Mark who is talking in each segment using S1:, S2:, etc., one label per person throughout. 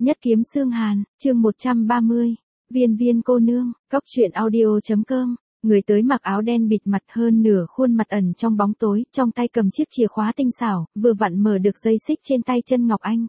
S1: Nhất kiếm xương hàn, chương 130. Viên viên cô nương, cóc truyện audio.com. Người tới mặc áo đen bịt mặt, hơn nửa khuôn mặt ẩn trong bóng tối, trong tay cầm chiếc chìa khóa tinh xảo, vừa vặn mở được dây xích trên tay chân Ngọc Anh.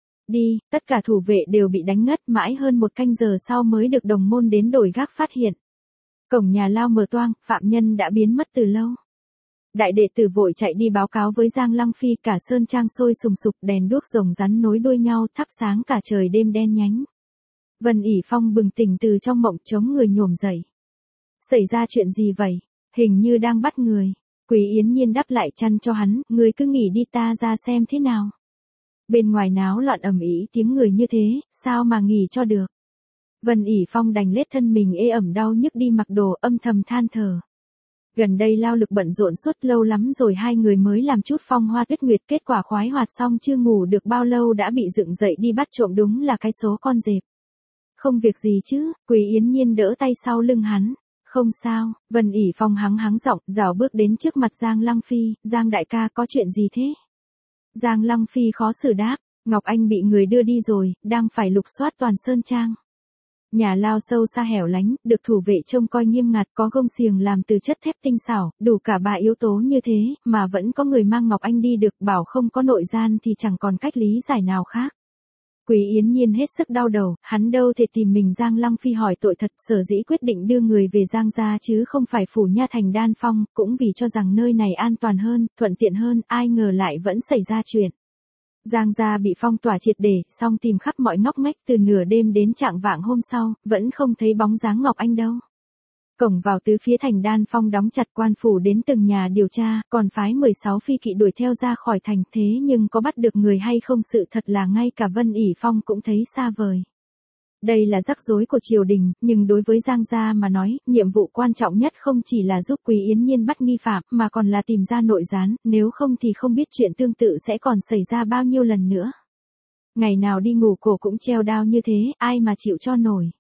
S1: Đi, tất cả thủ vệ đều bị đánh ngất, mãi hơn 1 canh giờ sau mới được đồng môn đến đổi gác phát hiện. Cổng nhà lao mở toang, phạm nhân đã biến mất từ lâu. Đại đệ tử vội chạy đi báo cáo với Giang Lăng Phi, cả sơn trang sôi sùng sục, đèn đuốc rồng rắn nối đuôi nhau thắp sáng cả trời đêm đen nhánh. Vân ỉ Phong bừng tỉnh từ trong mộng, chống người nhổm dậy. Xảy ra chuyện gì vậy? Hình như đang bắt người. Quý Yến Nhiên đắp lại chăn cho hắn, người cứ nghỉ đi, ta ra xem thế nào. Bên ngoài náo loạn ầm ĩ tiếng người như thế, sao mà nghỉ cho được. Vân ỉ Phong đành lết thân mình ê ẩm đau nhức đi mặc đồ, âm thầm than thở. Gần đây lao lực bận rộn suốt lâu lắm rồi, hai người mới làm chút phong hoa tuyết nguyệt, kết quả khoái hoạt xong chưa ngủ được bao lâu đã bị dựng dậy đi bắt trộm, đúng là cái số con dẹp. Không việc gì chứ? Quý Yến Nhiên đỡ tay sau lưng hắn. Không sao. Vân ỉ Phong hắng giọng, rảo bước đến trước mặt Giang Lăng Phi. Giang đại ca, có chuyện gì thế? Giang Lăng Phi khó xử đáp. Ngọc Anh bị người đưa đi rồi, đang phải lục soát toàn sơn trang. Nhà lao sâu xa hẻo lánh, được thủ vệ trông coi nghiêm ngặt, có gông xiềng làm từ chất thép tinh xảo, đủ cả 3 yếu tố như thế, mà vẫn có người mang Ngọc Anh đi được, bảo không có nội gian thì chẳng còn cách lý giải nào khác. Quý Yến Nhiên hết sức đau đầu, hắn đâu thể tìm mình. Giang Lăng Phi hỏi tội thật, sở dĩ quyết định đưa người về Giang gia chứ không phải phủ nha thành Đan Phong, cũng vì cho rằng nơi này an toàn hơn, thuận tiện hơn, ai ngờ lại vẫn xảy ra chuyện. Giang gia bị phong tỏa triệt để, xong tìm khắp mọi ngóc ngách từ nửa đêm đến chạng vạng hôm sau, vẫn không thấy bóng dáng Ngọc Anh đâu. Cổng vào tứ phía thành Đan Phong đóng chặt, quan phủ đến từng nhà điều tra, còn phái 16 phi kỵ đuổi theo ra khỏi thành, thế nhưng có bắt được người hay không, sự thật là ngay cả Vân ỉ Phong cũng thấy xa vời. Đây là rắc rối của triều đình, nhưng đối với Giang gia mà nói, nhiệm vụ quan trọng nhất không chỉ là giúp Quý Yến Nhiên bắt nghi phạm, mà còn là tìm ra nội gián, nếu không thì không biết chuyện tương tự sẽ còn xảy ra bao nhiêu lần nữa. Ngày nào đi ngủ cổ cũng treo đao như thế, ai mà chịu cho nổi.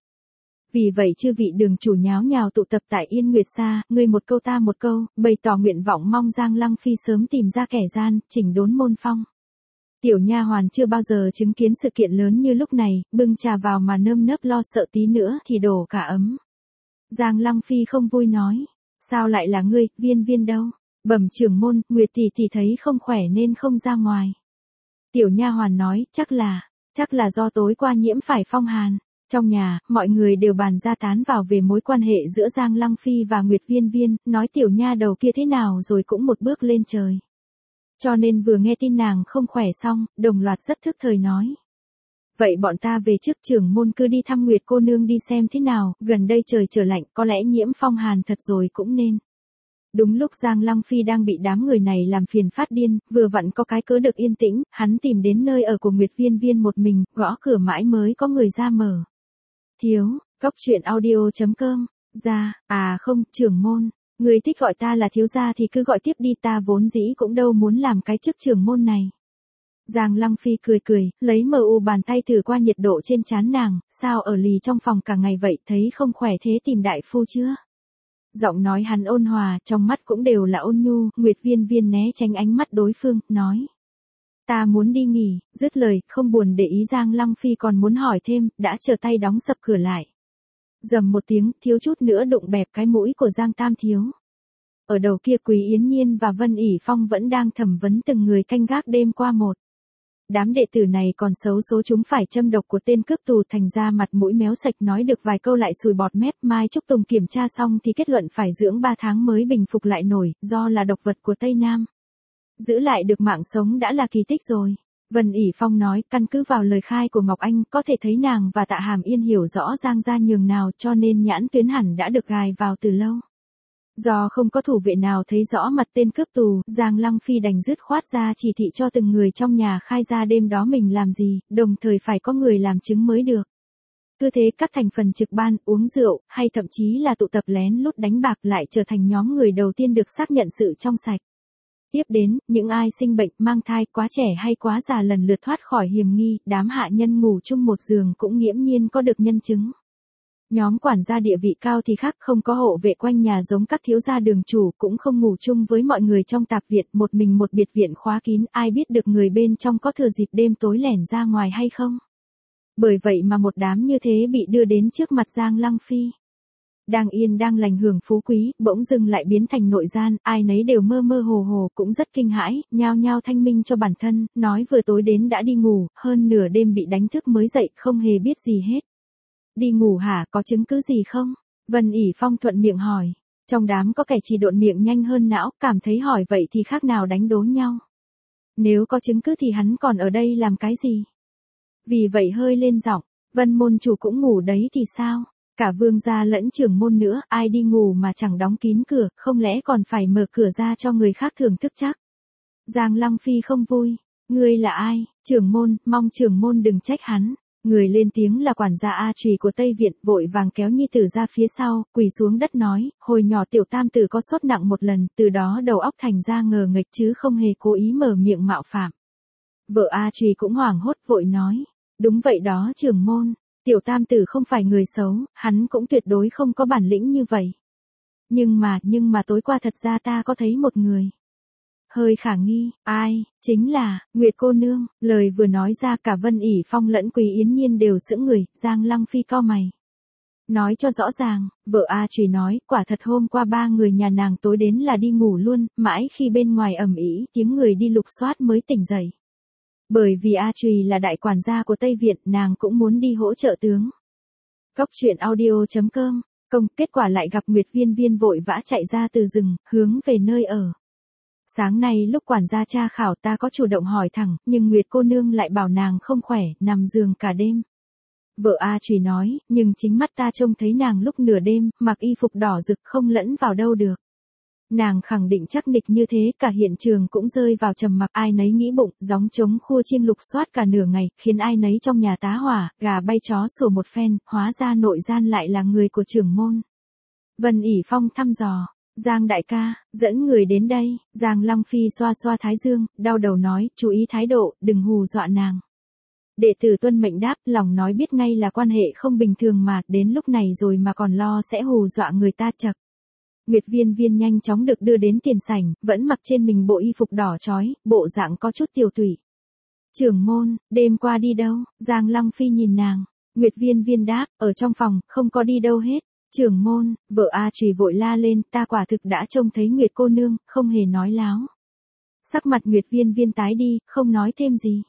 S1: Vì vậy chư vị đường chủ nháo nhào tụ tập tại Yên Nguyệt Sa, ngươi một câu ta một câu, bày tỏ nguyện vọng mong Giang Lăng Phi sớm tìm ra kẻ gian, chỉnh đốn môn phong. Tiểu nha hoàn chưa bao giờ chứng kiến sự kiện lớn như lúc này, bưng trà vào mà nơm nớp lo sợ, tí nữa thì đổ cả ấm. Giang Lăng Phi không vui nói, sao lại là ngươi, Viên viên đâu? Bẩm trưởng môn, Nguyệt tỷ tỷ thấy không khỏe nên không ra ngoài. Tiểu nha hoàn nói, chắc là do tối qua nhiễm phải phong hàn. Trong nhà, mọi người đều bàn ra tán vào về mối quan hệ giữa Giang Lăng Phi và Nguyệt Viên viên, nói tiểu nha đầu kia thế nào rồi cũng một bước lên trời. Cho nên vừa nghe tin nàng không khỏe xong, đồng loạt rất thức thời nói. Vậy bọn ta về trước, trưởng môn cứ đi thăm Nguyệt cô nương đi xem thế nào, gần đây trời trở lạnh, có lẽ nhiễm phong hàn thật rồi cũng nên. Đúng lúc Giang Lăng Phi đang bị đám người này làm phiền phát điên, vừa vặn có cái cớ được yên tĩnh, hắn tìm đến nơi ở của Nguyệt Viên viên một mình, gõ cửa mãi mới có người ra mở. Thiếu, cóc truyện audio.com, ra, không, trưởng môn, người thích gọi ta là thiếu gia thì cứ gọi tiếp đi, ta vốn dĩ cũng đâu muốn làm cái chức trưởng môn này. Giang Lăng Phi cười, lấy bàn tay thử qua nhiệt độ trên trán nàng, sao ở lì trong phòng cả ngày vậy, thấy không khỏe thế tìm đại phu chưa? Giọng nói hắn ôn hòa, trong mắt cũng đều là ôn nhu. Nguyệt Viên viên né tránh ánh mắt đối phương, nói. Ta muốn đi nghỉ, dứt lời, không buồn để ý Giang Lăng Phi còn muốn hỏi thêm, đã trở tay đóng sập cửa lại. Rầm một tiếng, thiếu chút nữa đụng bẹp cái mũi của Giang Tam thiếu. Ở đầu kia Quý Yến Nhiên và Vân ỉ Phong vẫn đang thẩm vấn từng người canh gác đêm qua một. Đám đệ tử này còn xấu số chúng phải châm độc của tên cướp tù, thành ra mặt mũi méo sạch, nói được vài câu lại sùi bọt mép. Mai Trúc Tùng kiểm tra xong thì kết luận phải dưỡng 3 tháng mới bình phục lại nổi, do là độc vật của Tây Nam. Giữ lại được mạng sống đã là kỳ tích rồi. Vân ỉ Phong nói, căn cứ vào lời khai của Ngọc Anh, có thể thấy nàng và Tạ Hàm Yên hiểu rõ Giang gia nhường nào, cho nên nhãn tuyến hẳn đã được gài vào từ lâu. Do không có thủ vệ nào thấy rõ mặt tên cướp tù, Giang Lăng Phi đành dứt khoát ra chỉ thị cho từng người trong nhà khai ra đêm đó mình làm gì, đồng thời phải có người làm chứng mới được. Cứ thế các thành phần trực ban, uống rượu, hay thậm chí là tụ tập lén lút đánh bạc lại trở thành nhóm người đầu tiên được xác nhận sự trong sạch. Tiếp đến, những ai sinh bệnh, mang thai, quá trẻ hay quá già lần lượt thoát khỏi hiểm nghi, đám hạ nhân ngủ chung một giường cũng nghiễm nhiên có được nhân chứng. Nhóm quản gia địa vị cao thì khác, không có hộ vệ quanh nhà giống các thiếu gia đường chủ, cũng không ngủ chung với mọi người trong tạp viện, một mình một biệt viện khóa kín, ai biết được người bên trong có thừa dịp đêm tối lẻn ra ngoài hay không. Bởi vậy mà một đám như thế bị đưa đến trước mặt Giang Lăng Phi. Đang yên đang lành hưởng phú quý, bỗng dưng lại biến thành nội gian, ai nấy đều mơ mơ hồ hồ cũng rất kinh hãi, nhao nhao thanh minh cho bản thân, nói vừa tối đến đã đi ngủ, hơn nửa đêm bị đánh thức mới dậy, không hề biết gì hết. Đi ngủ hả, có chứng cứ gì không? Vân ỉ Phong thuận miệng hỏi. Trong đám có kẻ chỉ độn miệng nhanh hơn não, cảm thấy hỏi vậy thì khác nào đánh đố nhau. Nếu có chứng cứ thì hắn còn ở đây làm cái gì? Vì vậy hơi lên giọng, Vân môn chủ cũng ngủ đấy thì sao? Cả vương gia lẫn trưởng môn nữa, ai đi ngủ mà chẳng đóng kín cửa, không lẽ còn phải mở cửa ra cho người khác thưởng thức chắc? Giang Lăng Phi không vui. Ngươi là ai? Trưởng môn, mong trưởng môn đừng trách hắn. Người lên tiếng là quản gia A Trùy của Tây Viện, vội vàng kéo nhi tử ra phía sau, quỳ xuống đất nói, hồi nhỏ tiểu tam tử có sốt nặng một lần, từ đó đầu óc thành ra ngờ nghệch chứ không hề cố ý mở miệng mạo phạm. Vợ A Trùy cũng hoảng hốt vội nói, đúng vậy đó trưởng môn, tiểu tam tử không phải người xấu, hắn cũng tuyệt đối không có bản lĩnh như vậy. Nhưng mà tối qua thật ra ta có thấy một người. Hơi khả nghi, ai, chính là, Nguyệt cô nương, lời vừa nói ra cả Vân ỉ Phong lẫn Quý Yến Nhiên đều sững người, Giang Lăng Phi cau mày. Nói cho rõ ràng, vợ A Trùy nói, quả thật hôm qua ba người nhà nàng tối đến là đi ngủ luôn, mãi khi bên ngoài ầm ĩ tiếng người đi lục soát mới tỉnh dậy. Bởi vì A Trùy là đại quản gia của Tây Viện, nàng cũng muốn đi hỗ trợ tướng. Cốc truyện audio.com, kết quả lại gặp Nguyệt Viên Viên vội vã chạy ra từ rừng, hướng về nơi ở. Sáng nay lúc quản gia tra khảo ta có chủ động hỏi thẳng, nhưng Nguyệt cô nương lại bảo nàng không khỏe, nằm giường cả đêm. Vợ A Trùy nói, nhưng chính mắt ta trông thấy nàng lúc nửa đêm, mặc y phục đỏ rực không lẫn vào đâu được. Nàng khẳng định chắc nịch như thế, cả hiện trường cũng rơi vào trầm mặc, ai nấy nghĩ bụng, gióng trống khua chiêng lục soát cả nửa ngày, khiến ai nấy trong nhà tá hỏa, gà bay chó sủa một phen, hóa ra nội gian lại là người của trưởng môn. Vân ỉ Phong thăm dò. Giang đại ca, dẫn người đến đây, Giang Lăng Phi xoa xoa thái dương, đau đầu nói, chú ý thái độ, đừng hù dọa nàng. Đệ tử tuân mệnh đáp, lòng nói biết ngay là quan hệ không bình thường mà, đến lúc này rồi mà còn lo sẽ hù dọa người ta chật. Nguyệt Viên Viên nhanh chóng được đưa đến tiền sảnh, vẫn mặc trên mình bộ y phục đỏ chói, bộ dạng có chút tiều tụy. Trưởng môn, đêm qua đi đâu? Giang Lăng Phi nhìn nàng. Nguyệt Viên Viên đáp, ở trong phòng, không có đi đâu hết. Trưởng môn, vợ A Trùy vội la lên, ta quả thực đã trông thấy Nguyệt cô nương, không hề nói láo. Sắc mặt Nguyệt Viên Viên tái đi, không nói thêm gì.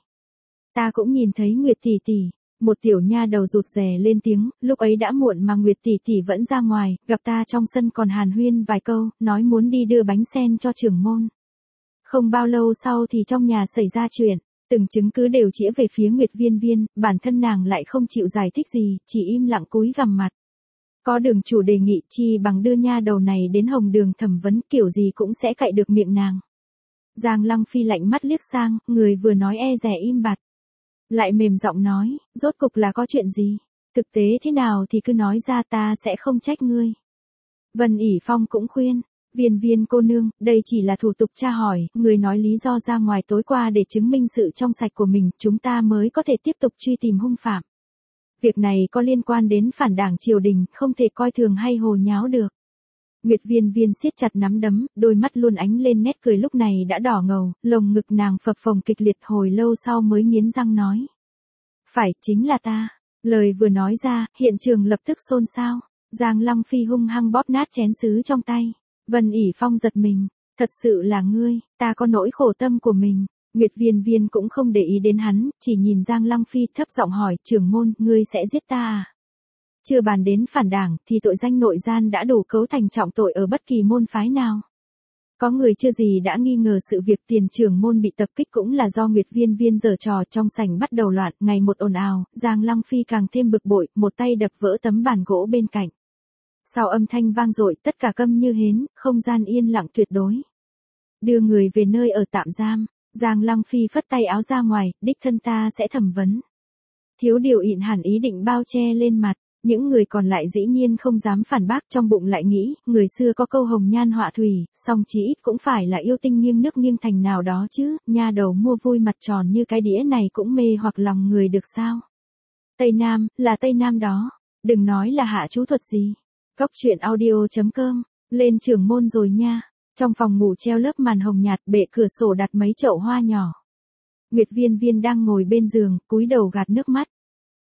S1: Ta cũng nhìn thấy Nguyệt tỷ tỷ. Một tiểu nha đầu rụt rè lên tiếng, lúc ấy đã muộn mà Nguyệt tỷ tỷ vẫn ra ngoài, gặp ta trong sân còn hàn huyên vài câu, nói muốn đi đưa bánh sen cho trưởng môn. Không bao lâu sau thì trong nhà xảy ra chuyện, từng chứng cứ đều chĩa về phía Nguyệt Viên Viên, bản thân nàng lại không chịu giải thích gì, chỉ im lặng cúi gằm mặt. Có đường chủ đề nghị chi bằng đưa nha đầu này đến Hồng Đường thẩm vấn, kiểu gì cũng sẽ cạy được miệng nàng. Giang Lăng Phi lạnh mắt liếc sang, người vừa nói e dè im bặt. Lại mềm giọng nói, rốt cục là có chuyện gì? Thực tế thế nào thì cứ nói ra, ta sẽ không trách ngươi. Vân ỉ Phong cũng khuyên, Viên Viên cô nương, đây chỉ là thủ tục tra hỏi, người nói lý do ra ngoài tối qua để chứng minh sự trong sạch của mình, chúng ta mới có thể tiếp tục truy tìm hung phạm. Việc này có liên quan đến phản đảng triều đình, không thể coi thường hay hồ nháo được. Nguyệt Viên Viên siết chặt nắm đấm, đôi mắt luôn ánh lên nét cười lúc này đã đỏ ngầu, lồng ngực nàng phập phồng kịch liệt, hồi lâu sau mới nghiến răng nói. Phải, chính là ta. Lời vừa nói ra, hiện trường lập tức xôn xao. Giang Lăng Phi hung hăng bóp nát chén sứ trong tay. Vân ỉ Phong giật mình. Thật sự là ngươi, ta có nỗi khổ tâm của mình. Nguyệt Viên Viên cũng không để ý đến hắn, chỉ nhìn Giang Lăng Phi thấp giọng hỏi, trưởng môn, ngươi sẽ giết ta à? Chưa bàn đến phản đảng, thì tội danh nội gian đã đủ cấu thành trọng tội ở bất kỳ môn phái nào. Có người chưa gì đã nghi ngờ sự việc tiền trưởng môn bị tập kích cũng là do Nguyệt Viên Viên giở trò, trong sảnh bắt đầu loạn, ngày một ồn ào, Giang Lăng Phi càng thêm bực bội, một tay đập vỡ tấm bàn gỗ bên cạnh. Sau âm thanh vang dội, tất cả câm như hến, không gian yên lặng tuyệt đối. Đưa người về nơi ở tạm giam, Giang Lăng Phi phất tay áo ra ngoài, đích thân ta sẽ thẩm vấn. Thiếu điều ịn hẳn ý định bao che lên mặt. Những người còn lại dĩ nhiên không dám phản bác, trong bụng lại nghĩ, người xưa có câu hồng nhan họa thủy, song chỉ ít cũng phải là yêu tinh nghiêng nước nghiêng thành nào đó chứ, nha đầu mua vui mặt tròn như cái đĩa này cũng mê hoặc lòng người được sao. Tây Nam, là Tây Nam đó, đừng nói là hạ chú thuật gì. Cốc truyện audio.com, lên trưởng môn rồi nha. Trong phòng ngủ treo lớp màn hồng nhạt, bệ cửa sổ đặt mấy chậu hoa nhỏ. Nguyệt Viên Viên đang ngồi bên giường, cúi đầu gạt nước mắt.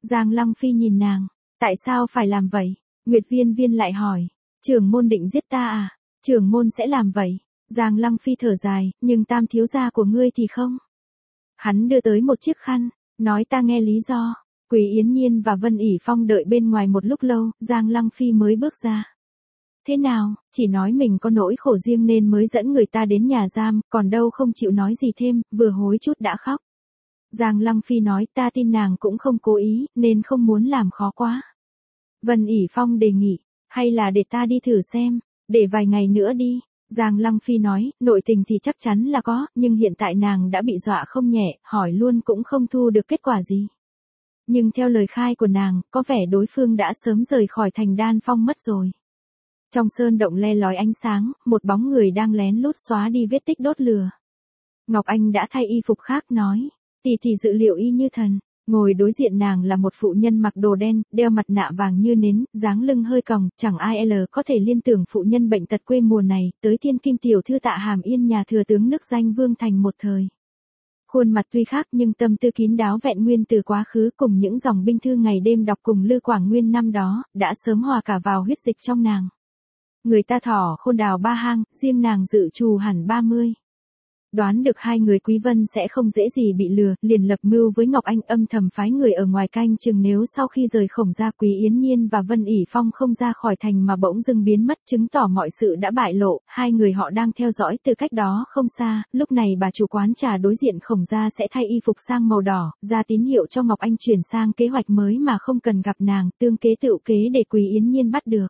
S1: Giang Lăng Phi nhìn nàng. Tại sao phải làm vậy? Nguyệt Viên Viên lại hỏi. Trưởng môn định giết ta à? Trưởng môn sẽ làm vậy. Giang Lăng Phi thở dài, nhưng tam thiếu gia của ngươi thì không. Hắn đưa tới một chiếc khăn, nói ta nghe lý do. Quý Yến Nhiên và Vân ỉ Phong đợi bên ngoài một lúc lâu, Giang Lăng Phi mới bước ra. Thế nào, chỉ nói mình có nỗi khổ riêng nên mới dẫn người ta đến nhà giam, còn đâu không chịu nói gì thêm, vừa hối chút đã khóc. Giang Lăng Phi nói ta tin nàng cũng không cố ý, nên không muốn làm khó quá. Vân ỉ Phong đề nghị, hay là để ta đi thử xem, để vài ngày nữa đi. Giang Lăng Phi nói, nội tình thì chắc chắn là có, nhưng hiện tại nàng đã bị dọa không nhẹ, hỏi luôn cũng không thu được kết quả gì. Nhưng theo lời khai của nàng, có vẻ đối phương đã sớm rời khỏi thành Đan Phong mất rồi. Trong sơn động le lói ánh sáng, một bóng người đang lén lút xóa đi vết tích đốt lửa. Ngọc Anh đã thay y phục khác nói, tỷ tỷ dự liệu y như thần. Ngồi đối diện nàng là một phụ nhân mặc đồ đen, đeo mặt nạ vàng như nến, dáng lưng hơi còng, chẳng ai có thể liên tưởng phụ nhân bệnh tật quê mùa này, tới thiên kim tiểu thư Tạ Hàm Yên nhà thừa tướng nức danh Vương Thành một thời. Khuôn mặt tuy khác nhưng tâm tư kín đáo vẹn nguyên từ quá khứ cùng những dòng binh thư ngày đêm đọc cùng Lư Quảng Nguyên năm đó, đã sớm hòa cả vào huyết dịch trong nàng. Người ta thỏ khôn đào 3 hang, riêng nàng dự trù hẳn 30. Đoán được hai người Quý Vân sẽ không dễ gì bị lừa, liền lập mưu với Ngọc Anh âm thầm phái người ở ngoài canh chừng nếu sau khi rời Khổng gia Quý Yến Nhiên và Vân ỉ Phong không ra khỏi thành mà bỗng dưng biến mất, chứng tỏ mọi sự đã bại lộ, hai người họ đang theo dõi từ cách đó không xa. Lúc này bà chủ quán trà đối diện Khổng gia sẽ thay y phục sang màu đỏ, ra tín hiệu cho Ngọc Anh chuyển sang kế hoạch mới mà không cần gặp nàng, tương kế tựu kế để Quý Yến Nhiên bắt được.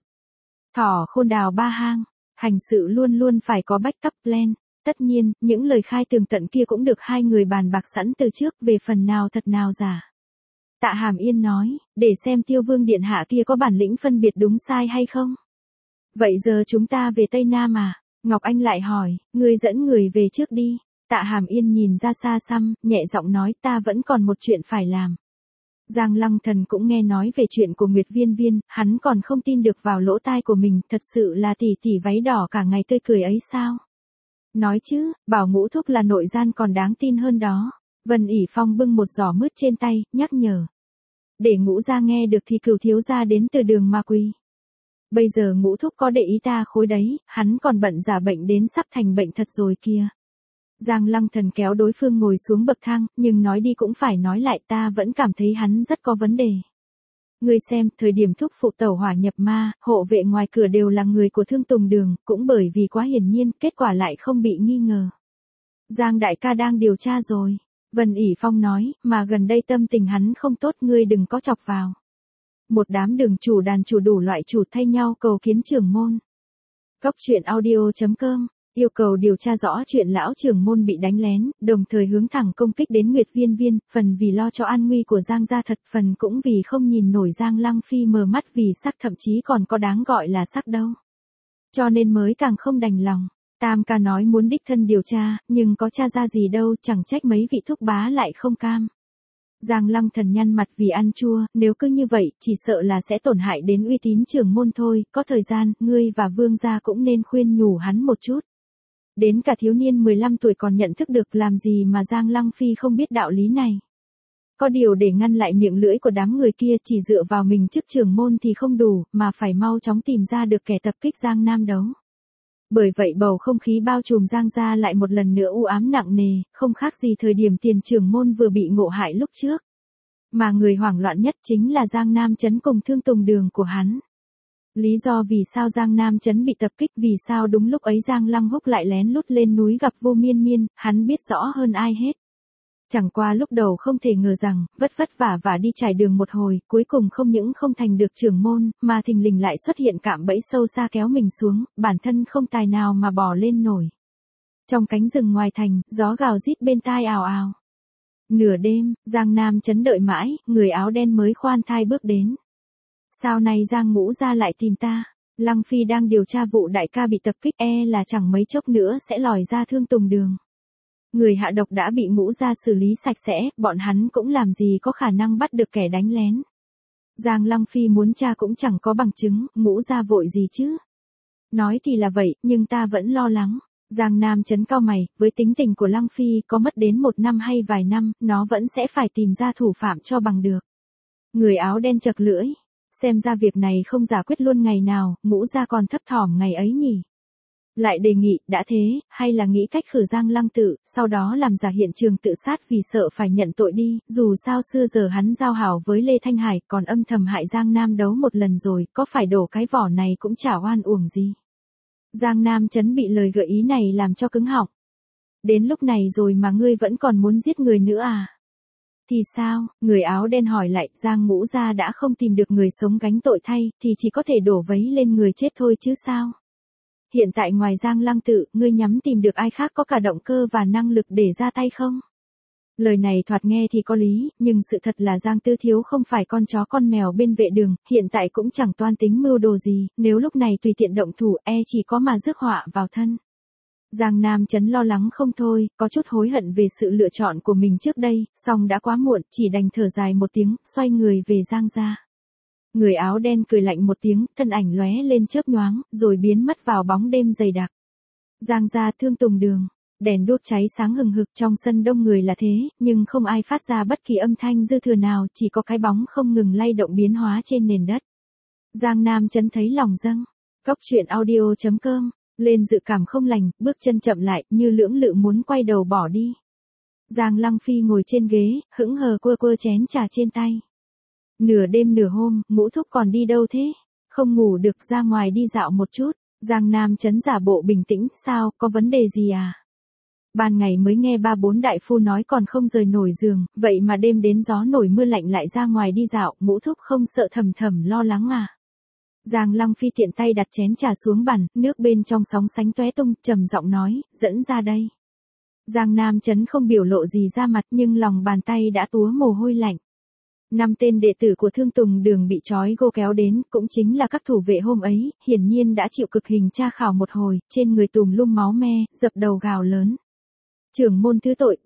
S1: Thỏ khôn đào 3 hang, hành sự luôn luôn phải có backup plan. Tất nhiên, những lời khai tường tận kia cũng được hai người bàn bạc sẵn từ trước về phần nào thật nào giả. Tạ Hàm Yên nói, để xem Tiêu Vương điện hạ kia có bản lĩnh phân biệt đúng sai hay không. Vậy giờ chúng ta về Tây Nam à? Ngọc Anh lại hỏi, ngươi dẫn người về trước đi. Tạ Hàm Yên nhìn ra xa xăm, nhẹ giọng nói ta vẫn còn một chuyện phải làm. Giang Lăng Thần cũng nghe nói về chuyện của Nguyệt Viên Viên, hắn còn không tin được vào lỗ tai của mình, thật sự là tỷ tỷ váy đỏ cả ngày tươi cười ấy sao? Nói chứ, bảo Ngũ thúc là nội gian còn đáng tin hơn đó. Vân ỉ Phong bưng một giỏ mứt trên tay, nhắc nhở. Để Ngũ gia nghe được thì Cửu thiếu gia đến từ đường ma quỳ. Bây giờ Ngũ thúc có để ý ta khối đấy, hắn còn bận giả bệnh đến sắp thành bệnh thật rồi kia. Giang Lăng Thần kéo đối phương ngồi xuống bậc thang, nhưng nói đi cũng phải nói lại, ta vẫn cảm thấy hắn rất có vấn đề. Ngươi xem, thời điểm thúc phụ tẩu hỏa nhập ma, hộ vệ ngoài cửa đều là người của Thương Tùng Đường, cũng bởi vì quá hiển nhiên, kết quả lại không bị nghi ngờ. Giang đại ca đang điều tra rồi. Vân ỉ Phong nói, mà gần đây tâm tình hắn không tốt, ngươi đừng có chọc vào. Một đám đường chủ đàn chủ đủ loại chủ thay nhau cầu kiến trưởng môn. Cốc truyện audio.com yêu cầu điều tra rõ chuyện lão trưởng môn bị đánh lén, đồng thời hướng thẳng công kích đến Nguyệt Viên Viên, phần vì lo cho an nguy của Giang gia thật, phần cũng vì không nhìn nổi Giang Lăng Phi mờ mắt vì sắc, thậm chí còn có đáng gọi là sắc đâu. Cho nên mới càng không đành lòng. Tam ca nói muốn đích thân điều tra, nhưng có tra ra gì đâu, chẳng trách mấy vị thúc bá lại không cam. Giang Lăng Thần nhăn mặt vì ăn chua, nếu cứ như vậy, chỉ sợ là sẽ tổn hại đến uy tín trưởng môn thôi, có thời gian, ngươi và Vương gia cũng nên khuyên nhủ hắn một chút. Đến cả thiếu niên 15 tuổi còn nhận thức được, làm gì mà Giang Lăng Phi không biết đạo lý này. Có điều để ngăn lại miệng lưỡi của đám người kia, chỉ dựa vào mình trước trưởng môn thì không đủ, mà phải mau chóng tìm ra được kẻ tập kích Giang Nam đấu. Bởi vậy bầu không khí bao trùm Giang gia lại một lần nữa u ám nặng nề, không khác gì thời điểm tiền trưởng môn vừa bị ngộ hại lúc trước. Mà người hoảng loạn nhất chính là Giang Nam Trấn cùng Thương Tùng Đường của hắn. Lý do vì sao Giang Nam Trấn bị tập kích, vì sao đúng lúc ấy Giang Lăng Húc lại lén lút lên núi gặp Vô Miên Miên, hắn biết rõ hơn ai hết. Chẳng qua lúc đầu không thể ngờ rằng, vất vả và đi trải đường một hồi, cuối cùng không những không thành được trưởng môn, mà thình lình lại xuất hiện cạm bẫy sâu xa kéo mình xuống, bản thân không tài nào mà bò lên nổi. Trong cánh rừng ngoài thành, gió gào rít bên tai ào ào. Nửa đêm, Giang Nam Trấn đợi mãi, người áo đen mới khoan thai bước đến. Sao này Giang Ngũ gia lại tìm ta? Lăng Phi đang điều tra vụ đại ca bị tập kích, là chẳng mấy chốc nữa sẽ lòi ra Thương Tùng Đường. Người hạ độc đã bị Ngũ gia xử lý sạch sẽ, bọn hắn cũng làm gì có khả năng bắt được kẻ đánh lén. Giang Lăng Phi muốn tra cũng chẳng có bằng chứng, Ngũ gia vội gì chứ? Nói thì là vậy, nhưng ta vẫn lo lắng. Giang Nam Trấn cau mày, với tính tình của Lăng Phi, có mất đến 1 năm hay vài năm, nó vẫn sẽ phải tìm ra thủ phạm cho bằng được. Người áo đen chật lưỡi. Xem ra việc này không giải quyết luôn ngày nào, Ngũ gia còn thấp thỏm ngày ấy nhỉ. Lại đề nghị, đã thế, hay là nghĩ cách khử Giang Lăng Tự, sau đó làm giả hiện trường tự sát vì sợ phải nhận tội đi, dù sao xưa giờ hắn giao hảo với Lê Thanh Hải, còn âm thầm hại Giang Nam Đấu một lần rồi, có phải đổ cái vỏ này cũng chả oan uổng gì. Giang Nam Chấn bị lời gợi ý này làm cho cứng họng. Đến lúc này rồi mà ngươi vẫn còn muốn giết người nữa à? Thì sao, người áo đen hỏi lại, Giang Ngũ gia đã không tìm được người sống gánh tội thay, thì chỉ có thể đổ vấy lên người chết thôi chứ sao? Hiện tại ngoài Giang Lăng Tự, ngươi nhắm tìm được ai khác có cả động cơ và năng lực để ra tay không? Lời này thoạt nghe thì có lý, nhưng sự thật là Giang Tư Thiếu không phải con chó con mèo bên vệ đường, hiện tại cũng chẳng toan tính mưu đồ gì, nếu lúc này tùy tiện động thủ chỉ có mà rước họa vào thân. Giang Nam Chấn lo lắng không thôi, có chút hối hận về sự lựa chọn của mình trước đây, song đã quá muộn, chỉ đành thở dài một tiếng, xoay người về Giang gia. Người áo đen cười lạnh một tiếng, thân ảnh lóe lên chớp nhoáng, rồi biến mất vào bóng đêm dày đặc. Giang gia Thương Tùng Đường, đèn đuốc cháy sáng hừng hực, trong sân đông người là thế, nhưng không ai phát ra bất kỳ âm thanh dư thừa nào, chỉ có cái bóng không ngừng lay động biến hóa trên nền đất. Giang Nam Chấn thấy lòng dâng. Cốc truyện audio.com, lên dự cảm không lành, bước chân chậm lại, như lưỡng lự muốn quay đầu bỏ đi. Giang Lăng Phi ngồi trên ghế, hững hờ quơ quơ chén trà trên tay. Nửa đêm nửa hôm, Ngũ thúc còn đi đâu thế? Không ngủ được, ra ngoài đi dạo một chút. Giang Nam Chấn giả bộ bình tĩnh, sao, có vấn đề gì à? Ban ngày mới nghe 3-4 đại phu nói còn không rời nổi giường, vậy mà đêm đến gió nổi mưa lạnh lại ra ngoài đi dạo, Ngũ thúc không sợ thầm thầm lo lắng à? Giang Lăng Phi tiện tay đặt chén trà xuống bàn, nước bên trong sóng sánh tóe tung, trầm giọng nói, dẫn ra đây. Giang Nam Chấn không biểu lộ gì ra mặt, nhưng lòng bàn tay đã túa mồ hôi lạnh. 5 tên đệ tử của Thương Tùng Đường bị trói gô kéo đến, cũng chính là các thủ vệ hôm ấy, hiển nhiên đã chịu cực hình tra khảo một hồi, trên người tùm lum máu me, dập đầu gào lớn. Trưởng môn thứ tội,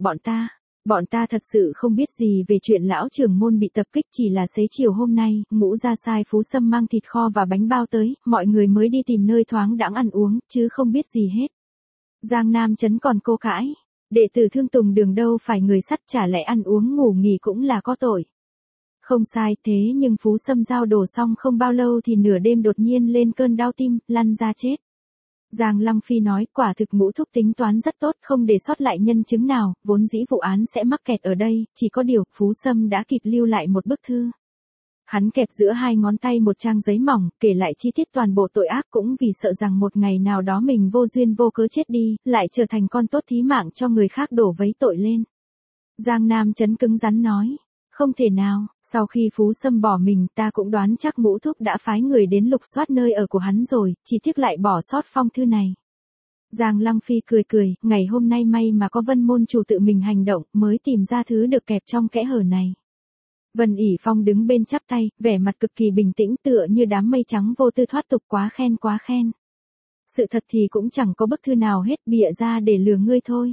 S1: bọn ta thật sự không biết gì về chuyện lão trưởng môn bị tập kích, chỉ là xế chiều hôm nay, Ngũ gia sai Phú Sâm mang thịt kho và bánh bao tới, mọi người mới đi tìm nơi thoáng đãng ăn uống, chứ không biết gì hết. Giang Nam Chấn còn cô cãi, đệ tử Thương Tùng Đường đâu phải người sắt, chả lẽ ăn uống ngủ nghỉ cũng là có tội. Không sai, thế nhưng Phú Sâm giao đổ xong không bao lâu thì nửa đêm đột nhiên lên cơn đau tim, lăn ra chết. Giang Lăng Phi nói, quả thực Ngũ thúc tính toán rất tốt, không để sót lại nhân chứng nào, vốn dĩ vụ án sẽ mắc kẹt ở đây, chỉ có điều, Phú Sâm đã kịp lưu lại một bức thư. Hắn kẹp giữa hai ngón tay một trang giấy mỏng, kể lại chi tiết toàn bộ tội ác, cũng vì sợ rằng một ngày nào đó mình vô duyên vô cớ chết đi, lại trở thành con tốt thí mạng cho người khác đổ vấy tội lên. Giang Nam Chấn cứng rắn nói. Không thể nào, sau khi Phú Sâm bỏ mình ta cũng đoán chắc Ngũ thúc đã phái người đến lục soát nơi ở của hắn rồi, chỉ tiếc lại bỏ sót phong thư này. Giang Lăng Phi cười cười, ngày hôm nay may mà có Vân môn chủ tự mình hành động, mới tìm ra thứ được kẹp trong kẽ hở này. Vân ỉ Phong đứng bên chắp tay, vẻ mặt cực kỳ bình tĩnh, tựa như đám mây trắng vô tư thoát tục, quá khen. Sự thật thì cũng chẳng có bức thư nào hết, bịa ra để lừa ngươi thôi.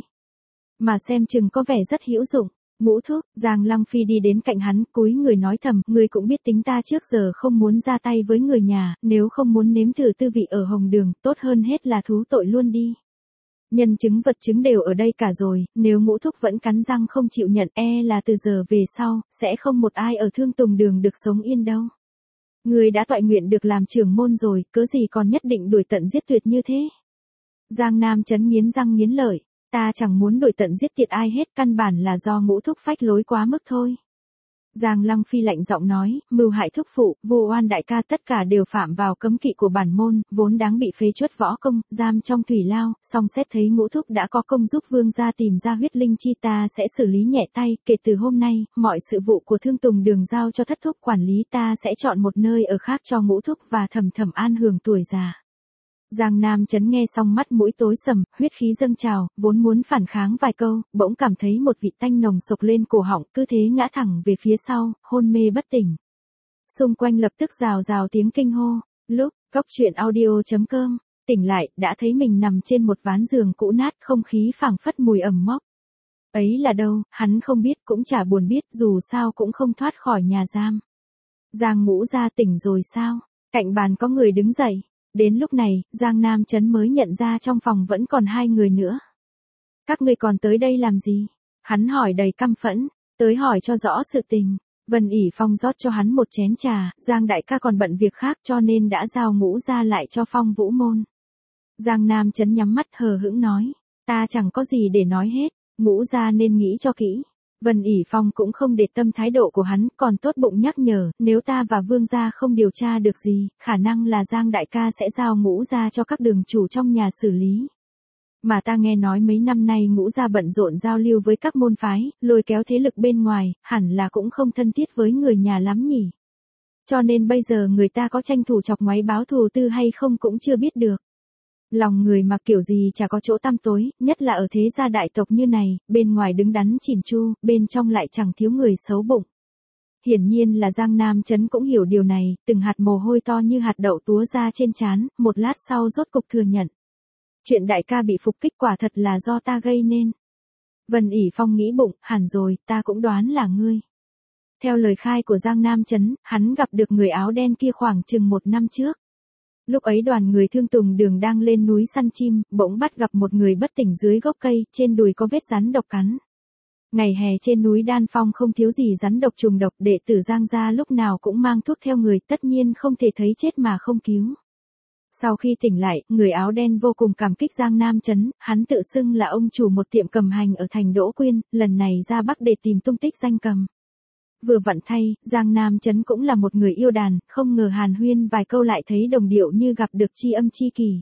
S1: Mà xem chừng có vẻ rất hữu dụng. Ngũ thúc, Giang Lăng Phi đi đến cạnh hắn, cúi người nói thầm, ngươi cũng biết tính ta trước giờ không muốn ra tay với người nhà, nếu không muốn nếm thử tư vị ở Hồng Đường, tốt hơn hết là thú tội luôn đi. Nhân chứng vật chứng đều ở đây cả rồi, nếu Ngũ thúc vẫn cắn răng không chịu nhận, là từ giờ về sau, sẽ không một ai ở Thương Tùng Đường được sống yên đâu. Ngươi đã toại nguyện được làm trưởng môn rồi, cớ gì còn nhất định đuổi tận giết tuyệt như thế. Giang Nam Chấn nghiến răng nghiến lợi. Ta chẳng muốn đuổi tận giết tiệt ai hết, căn bản là do Ngũ thúc phách lối quá mức thôi. Giang Lăng Phi lạnh giọng nói, mưu hại thúc phụ, vu oan đại ca, tất cả đều phạm vào cấm kỵ của bản môn, vốn đáng bị phế truất võ công, giam trong thủy lao, song xét thấy Ngũ thúc đã có công giúp vương gia tìm ra huyết linh chi, ta sẽ xử lý nhẹ tay, kể từ hôm nay, mọi sự vụ của Thương Tùng Đường giao cho thất thúc quản lý, ta sẽ chọn một nơi ở khác cho Ngũ thúc và thầm thầm an hưởng tuổi già. Giang Nam Chấn nghe xong mắt mũi tối sầm, huyết khí dâng trào, vốn muốn phản kháng vài câu, bỗng cảm thấy một vị tanh nồng sộc lên cổ họng, cứ thế ngã thẳng về phía sau, hôn mê bất tỉnh. Xung quanh lập tức rào rào tiếng kinh hô, lúc, cốc truyện audio.com, tỉnh lại, đã thấy mình nằm trên một ván giường cũ nát, không khí phảng phất mùi ẩm mốc. Ấy là đâu, hắn không biết, cũng chả buồn biết, dù sao cũng không thoát khỏi nhà giam. Giang Ngũ gia tỉnh rồi sao? Cạnh bàn có người đứng dậy. Đến lúc này, Giang Nam Chấn mới nhận ra trong phòng vẫn còn 2 người nữa. Các ngươi còn tới đây làm gì? Hắn hỏi đầy căm phẫn, tới hỏi cho rõ sự tình. Vân ỉ Phong rót cho hắn một chén trà, Giang đại ca còn bận việc khác cho nên đã giao Ngũ gia lại cho Phong Vũ môn. Giang Nam Chấn nhắm mắt hờ hững nói, ta chẳng có gì để nói hết, Ngũ gia nên nghĩ cho kỹ. Vân ỉ Phong cũng không để tâm thái độ của hắn, còn tốt bụng nhắc nhở, nếu ta và Vương gia không điều tra được gì, khả năng là Giang đại ca sẽ giao Ngũ gia cho các đường chủ trong nhà xử lý. Mà ta nghe nói mấy năm nay Ngũ gia bận rộn giao lưu với các môn phái, lôi kéo thế lực bên ngoài, hẳn là cũng không thân thiết với người nhà lắm nhỉ. Cho nên bây giờ người ta có tranh thủ chọc ngoáy báo thù tư hay không cũng chưa biết được. Lòng người mà kiểu gì chả có chỗ tăm tối, nhất là ở thế gia đại tộc như này, bên ngoài đứng đắn chỉn chu, bên trong lại chẳng thiếu người xấu bụng. Hiển nhiên là Giang Nam Chấn cũng hiểu điều này, từng hạt mồ hôi to như hạt đậu túa ra trên trán, một lát sau rốt cục thừa nhận. Chuyện đại ca bị phục kích quả thật là do ta gây nên. Vân ỉ Phong nghĩ bụng, hẳn rồi, ta cũng đoán là ngươi. Theo lời khai của Giang Nam Chấn, hắn gặp được người áo đen kia khoảng chừng 1 năm trước. Lúc ấy đoàn người Thương Tùng Đường đang lên núi săn chim, bỗng bắt gặp một người bất tỉnh dưới gốc cây, trên đùi có vết rắn độc cắn. Ngày hè trên núi Đan Phong không thiếu gì rắn độc trùng độc, đệ tử Giang gia lúc nào cũng mang thuốc theo người, tất nhiên không thể thấy chết mà không cứu. Sau khi tỉnh lại, người áo đen vô cùng cảm kích Giang Nam Chấn, hắn tự xưng là ông chủ một tiệm cầm hành ở thành Đỗ Quyên, lần này ra Bắc để tìm tung tích danh cầm. Vừa vặn thay, Giang Nam Chấn cũng là một người yêu đàn, không ngờ hàn huyên vài câu lại thấy đồng điệu như gặp được tri âm tri kỷ.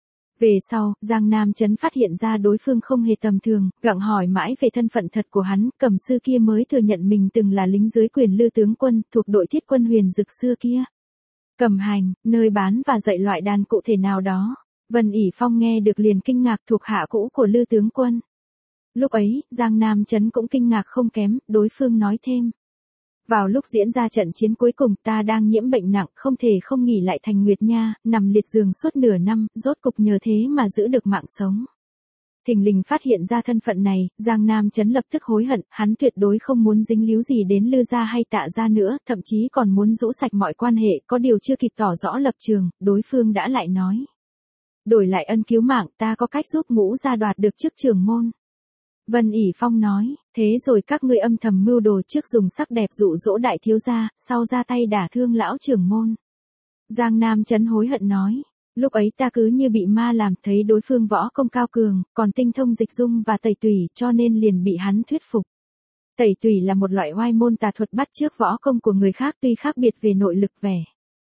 S1: Về sau, Giang Nam Chấn phát hiện ra đối phương không hề tầm thường, gặng hỏi mãi về thân phận thật của hắn, cầm sư kia mới thừa nhận mình từng là lính dưới quyền Lư tướng quân, thuộc đội thiết quân Huyền Dực xưa kia. Cầm hành, nơi bán và dạy loại đàn cụ thể nào đó. Vân ỉ Phong nghe được liền kinh ngạc, thuộc hạ cũ của Lư tướng quân. Lúc ấy, Giang Nam Chấn cũng kinh ngạc không kém, đối phương nói thêm. Vào lúc diễn ra trận chiến cuối cùng ta đang nhiễm bệnh nặng, không thể không nghỉ lại thành Nguyệt Nha, nằm liệt giường suốt nửa năm, rốt cục nhờ thế mà giữ được mạng sống. Thình lình phát hiện ra thân phận này, Giang Nam Chấn lập tức hối hận, hắn tuyệt đối không muốn dính líu gì đến Lư gia hay Tạ gia nữa, thậm chí còn muốn rũ sạch mọi quan hệ, có điều chưa kịp tỏ rõ lập trường, đối phương đã lại nói. Đổi lại ân cứu mạng, ta có cách giúp Ngũ gia đoạt được chức trưởng môn. Vân ỉ Phong nói, thế rồi các ngươi âm thầm mưu đồ trước dùng sắc đẹp dụ dỗ đại thiếu gia, sau ra tay đả thương lão trưởng môn. Giang Nam Chấn hối hận nói, lúc ấy ta cứ như bị ma làm, thấy đối phương võ công cao cường, còn tinh thông dịch dung và tẩy tủy, cho nên liền bị hắn thuyết phục. Tẩy tủy là một loại oai môn tà thuật bắt chước võ công của người khác, tuy khác biệt về nội lực vẻ.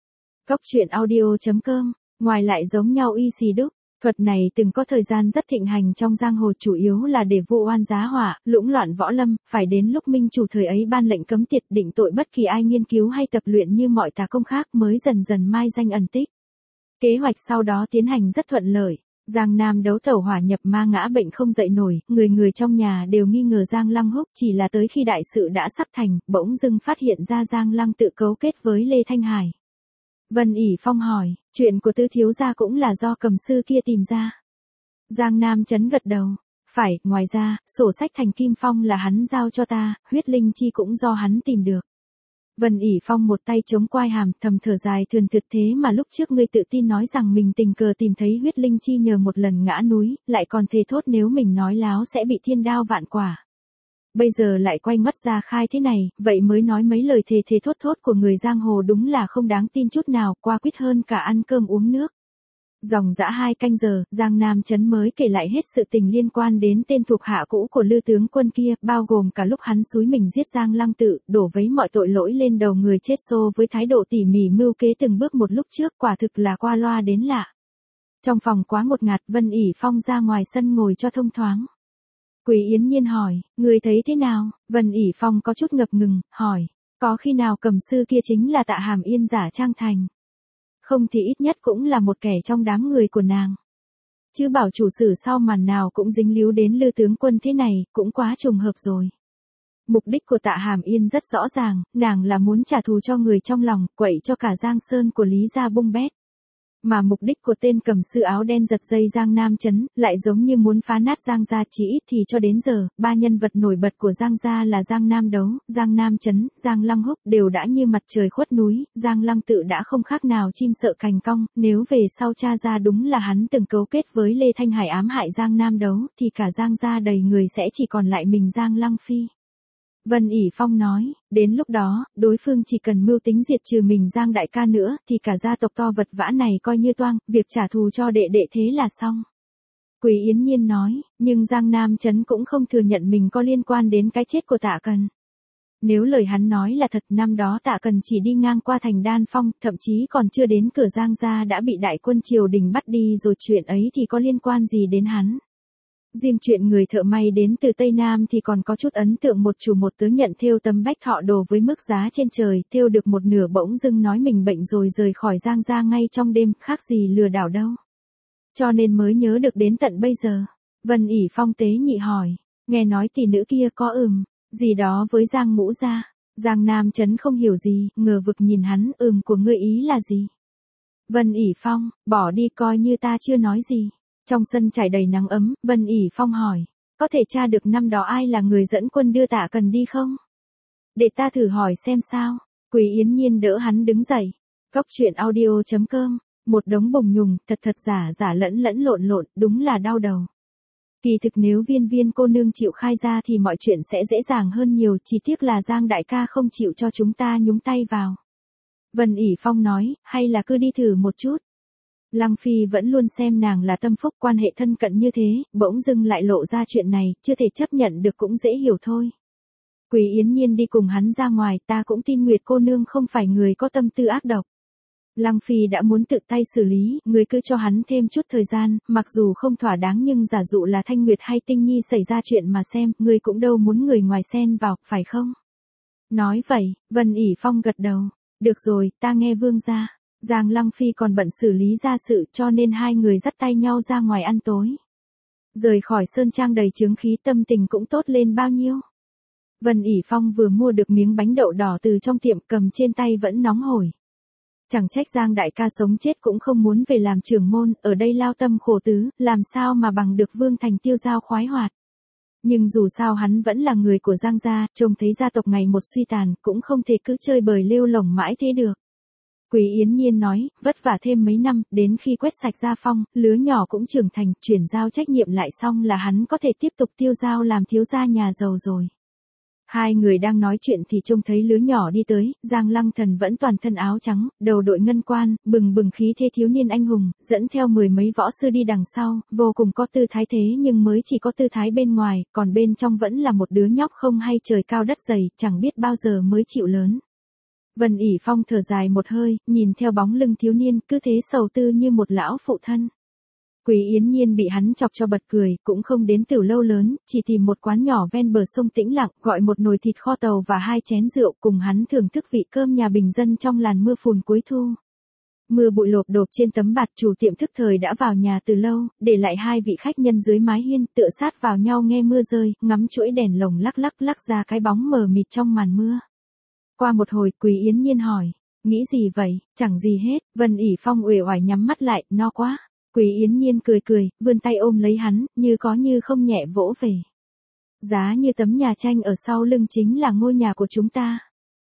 S1: Cốc truyện audio.com, ngoài lại giống nhau y xì đúc. Thuật này từng có thời gian rất thịnh hành trong giang hồ, chủ yếu là để vu oan giá họa, lũng loạn võ lâm, phải đến lúc minh chủ thời ấy ban lệnh cấm tiệt định tội bất kỳ ai nghiên cứu hay tập luyện như mọi tà công khác mới dần dần mai danh ẩn tích. Kế hoạch sau đó tiến hành rất thuận lợi. Giang Nam Đấu tẩu hỏa nhập ma ngã bệnh không dậy nổi, người trong nhà đều nghi ngờ Giang Lăng Húc, chỉ là tới khi đại sự đã sắp thành, bỗng dưng phát hiện ra Giang Lăng tự cấu kết với Lê Thanh Hải. Vân ỉ Phong hỏi, chuyện của Tư thiếu gia cũng là do cầm sư kia tìm ra. Giang Nam Chấn gật đầu, phải, ngoài ra, sổ sách Thành Kim Phong là hắn giao cho ta, huyết linh chi cũng do hắn tìm được. Vân ỉ Phong một tay chống quai hàm, thầm thở dài thườn thượt, thế mà lúc trước ngươi tự tin nói rằng mình tình cờ tìm thấy huyết linh chi nhờ một lần ngã núi, lại còn thề thốt nếu mình nói láo sẽ bị thiên đao vạn quả. Bây giờ lại quay ngoắt ra khai thế này, vậy mới nói mấy lời thề thốt của người giang hồ đúng là không đáng tin chút nào, qua quýt hơn cả ăn cơm uống nước. Dòng dã 2 canh giờ, Giang Nam Chấn mới kể lại hết sự tình liên quan đến tên thuộc hạ cũ của Lư tướng quân kia, bao gồm cả lúc hắn xúi mình giết Giang Lăng Tự, đổ vấy mọi tội lỗi lên đầu người chết xô với thái độ tỉ mỉ mưu kế từng bước một lúc trước, quả thực là qua loa đến lạ. Trong phòng quá ngột ngạt, Vân ỉ Phong ra ngoài sân ngồi cho thông thoáng. Quý Yến Nhiên hỏi, người thấy thế nào? Vân ỉ Phong có chút ngập ngừng, hỏi, có khi nào cầm sư kia chính là Tạ Hàm Yên giả trang thành? Không thì ít nhất cũng là một kẻ trong đám người của nàng. Chứ bảo chủ sử sau màn nào cũng dính líu đến Lư tướng quân thế này, cũng quá trùng hợp rồi. Mục đích của Tạ Hàm Yên rất rõ ràng, nàng là muốn trả thù cho người trong lòng, quậy cho cả Giang Sơn của Lý gia bung bét. Mà mục đích của tên cầm sư áo đen giật dây Giang Nam Chấn, lại giống như muốn phá nát Giang gia, chỉ ít thì cho đến giờ, 3 nhân vật nổi bật của Giang gia là Giang Nam Đấu, Giang Nam Chấn, Giang Lăng Húc đều đã như mặt trời khuất núi, Giang Lăng Tự đã không khác nào chim sợ cành cong, nếu về sau tra ra đúng là hắn từng cấu kết với Lê Thanh Hải ám hại Giang Nam Đấu, thì cả Giang gia đầy người sẽ chỉ còn lại mình Giang Lăng Phi. Vân ỉ Phong nói, đến lúc đó, đối phương chỉ cần mưu tính diệt trừ mình Giang đại ca nữa, thì cả gia tộc to vật vã này coi như toang, việc trả thù cho đệ đệ thế là xong. Quý Yến Nhiên nói, nhưng Giang Nam Trấn cũng không thừa nhận mình có liên quan đến cái chết của Tạ Cần. Nếu lời hắn nói là thật, năm đó Tạ Cần chỉ đi ngang qua thành Đan Phong, thậm chí còn chưa đến cửa Giang gia đã bị đại quân triều đình bắt đi rồi, chuyện ấy thì có liên quan gì đến hắn. Riêng chuyện người thợ may đến từ Tây Nam thì còn có chút ấn tượng, một chủ một tướng nhận thêu tấm bách thọ đồ với mức giá trên trời, thêu được một nửa bỗng dưng nói mình bệnh rồi rời khỏi Giang gia ngay trong đêm, khác gì lừa đảo đâu. Cho nên mới nhớ được đến tận bây giờ. Vân ỉ Phong tế nhị hỏi, nghe nói tỷ nữ kia có gì đó với Giang Ngũ gia. Giang Nam Trấn không hiểu gì, ngờ vực nhìn hắn, của ngươi ý là gì? Vân ỉ Phong, bỏ đi coi như ta chưa nói gì. Trong sân trải đầy nắng ấm, Vân ỉ Phong hỏi, có thể tra được năm đó ai là người dẫn quân đưa Tạ Cần đi không? Để ta thử hỏi xem sao. Quý Yến Nhiên đỡ hắn đứng dậy. Cốc truyện audio.com, một đống bồng nhùng, thật giả lẫn lộn, đúng là đau đầu. Kỳ thực nếu viên cô nương chịu khai ra thì mọi chuyện sẽ dễ dàng hơn nhiều, chỉ tiếc là Giang đại ca không chịu cho chúng ta nhúng tay vào. Vân ỉ Phong nói, hay là cứ đi thử một chút. Lăng Phi vẫn luôn xem nàng là tâm phúc, quan hệ thân cận như thế, bỗng dưng lại lộ ra chuyện này, chưa thể chấp nhận được cũng dễ hiểu thôi. Quý Yến Nhiên đi cùng hắn ra ngoài, ta cũng tin Nguyệt cô nương không phải người có tâm tư ác độc. Lăng Phi đã muốn tự tay xử lý, người cứ cho hắn thêm chút thời gian, mặc dù không thỏa đáng nhưng giả dụ là Thanh Nguyệt hay Tinh Nhi xảy ra chuyện mà xem, người cũng đâu muốn người ngoài xen vào, phải không? Nói vậy, Vân ỉ Phong gật đầu. Được rồi, ta nghe vương gia. Giang Lăng Phi còn bận xử lý gia sự, cho nên hai người dắt tay nhau ra ngoài ăn tối. Rời khỏi sơn trang đầy chướng khí, tâm tình cũng tốt lên bao nhiêu. Vân ỉ Phong vừa mua được miếng bánh đậu đỏ từ trong tiệm, cầm trên tay vẫn nóng hổi. Chẳng trách Giang đại ca sống chết cũng không muốn về làm trưởng môn, ở đây lao tâm khổ tứ, làm sao mà bằng được Vương Thành tiêu dao khoái hoạt. Nhưng dù sao hắn vẫn là người của Giang gia, trông thấy gia tộc ngày một suy tàn, cũng không thể cứ chơi bời lêu lổng mãi thế được. Quý Yến Nhiên nói, vất vả thêm mấy năm, đến khi quét sạch gia phong, lứa nhỏ cũng trưởng thành, chuyển giao trách nhiệm lại xong là hắn có thể tiếp tục tiêu dao làm thiếu gia nhà giàu rồi. Hai người đang nói chuyện thì trông thấy lứa nhỏ đi tới, Giang Lăng Thần vẫn toàn thân áo trắng, đầu đội ngân quan, bừng khí thế thiếu niên anh hùng, dẫn theo 10 mấy võ sư đi đằng sau, vô cùng có tư thái thế nhưng mới chỉ có tư thái bên ngoài, còn bên trong vẫn là một đứa nhóc không hay trời cao đất dày, chẳng biết bao giờ mới chịu lớn. Vân ỉ Phong thở dài một hơi, nhìn theo bóng lưng thiếu niên, cứ thế sầu tư như một lão phụ thân. Quý Yến Nhiên bị hắn chọc cho bật cười, cũng không đến tiểu lâu lớn, chỉ tìm một quán nhỏ ven bờ sông tĩnh lặng, gọi một nồi thịt kho tàu và 2 chén rượu, cùng hắn thưởng thức vị cơm nhà bình dân trong làn mưa phùn cuối thu. Mưa bụi lộp độp trên tấm bạt, chủ tiệm thức thời đã vào nhà từ lâu, để lại hai vị khách nhân dưới mái hiên, tựa sát vào nhau nghe mưa rơi, ngắm chuỗi đèn lồng lắc ra cái bóng mờ mịt trong màn mưa. Qua một hồi, Quý Yến Nhiên hỏi, nghĩ gì vậy? Chẳng gì hết. Vân ỉ Phong uể oải nhắm mắt lại, no quá. Quý Yến Nhiên cười, vươn tay ôm lấy hắn, như có như không nhẹ vỗ về. Giá như tấm nhà tranh ở sau lưng chính là ngôi nhà của chúng ta.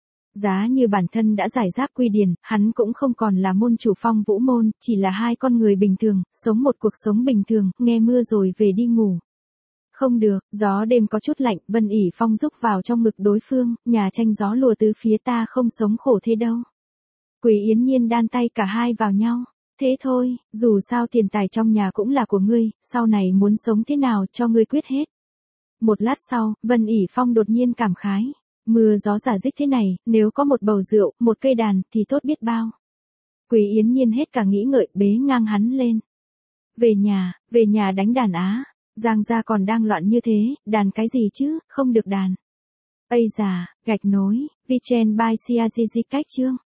S1: Giá như bản thân đã giải giáp quy điển, hắn cũng không còn là môn chủ Phong Vũ môn, chỉ là hai con người bình thường, sống một cuộc sống bình thường, nghe mưa rồi về đi ngủ. Không được, gió đêm có chút lạnh, Vân ỉ Phong rúc vào trong ngực đối phương, nhà tranh gió lùa tứ phía, ta không sống khổ thế đâu. Quý Yến Nhiên đan tay cả hai vào nhau. Thế thôi, dù sao tiền tài trong nhà cũng là của ngươi, sau này muốn sống thế nào cho ngươi quyết hết. Một lát sau, Vân ỉ Phong đột nhiên cảm khái. Mưa gió rả rích thế này, nếu có một bầu rượu, một cây đàn, thì tốt biết bao. Quý Yến Nhiên hết cả nghĩ ngợi, bế ngang hắn lên. Về nhà đánh đàn á. Giang gia còn đang loạn như thế, đàn cái gì chứ, không được đàn. Ây già, gạch nối, Vichen by Siazizi cách chương.